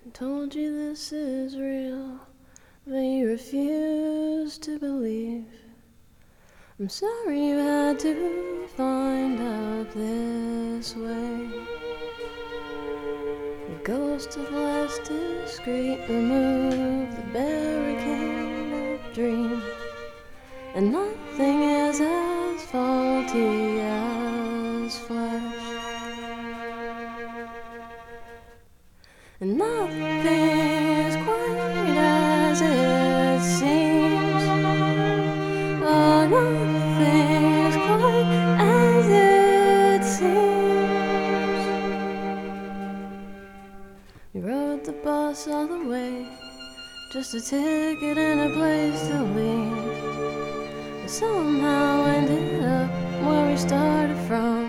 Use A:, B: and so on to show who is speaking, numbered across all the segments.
A: I told you this is real, but you refuse to believe. I'm sorry you had to find out this way. The ghost of less discreet removed the barricade of dreams, and nothing is as faulty as flesh, and nothing is quite as it seems. Oh, nothing is quite as it seems. We rode the bus all the way, just a ticket and a place to leave. We somehow ended up where we started from.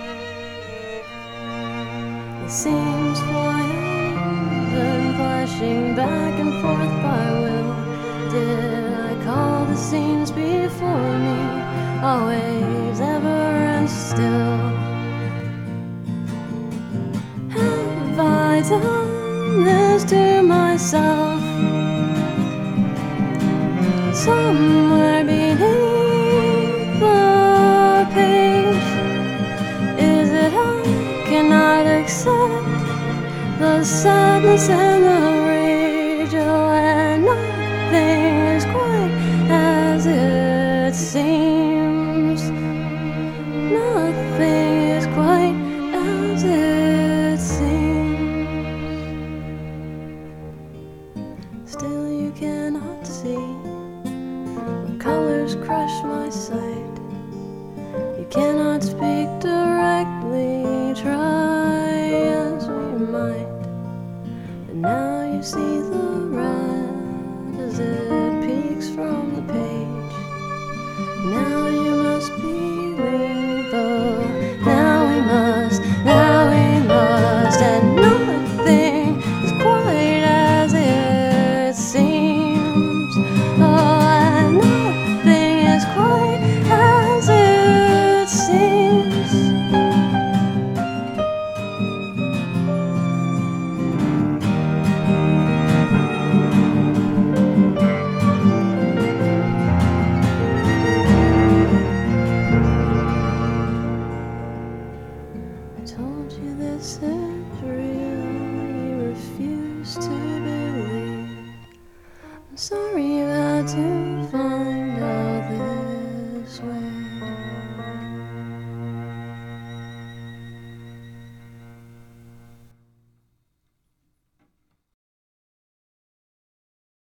A: It seems flying, then flashing back and forth by will. Did I call the scenes before me, always, ever and still? Have I done this to myself? Somewhere beneath the page, is it I cannot accept the sadness and the rage? Oh, and nothing is quite as it seems. Nothing is quite as it seems. Still you cannot see when colors crush my sight. You cannot speak directly, try as we might. But now you see the red as it peeks from the page. Now you must believe, oh, now we must, and nothing is quite as it seems. Oh, and nothing is quite as it seems. I told you this is real, you refuse to believe. I'm sorry you had to find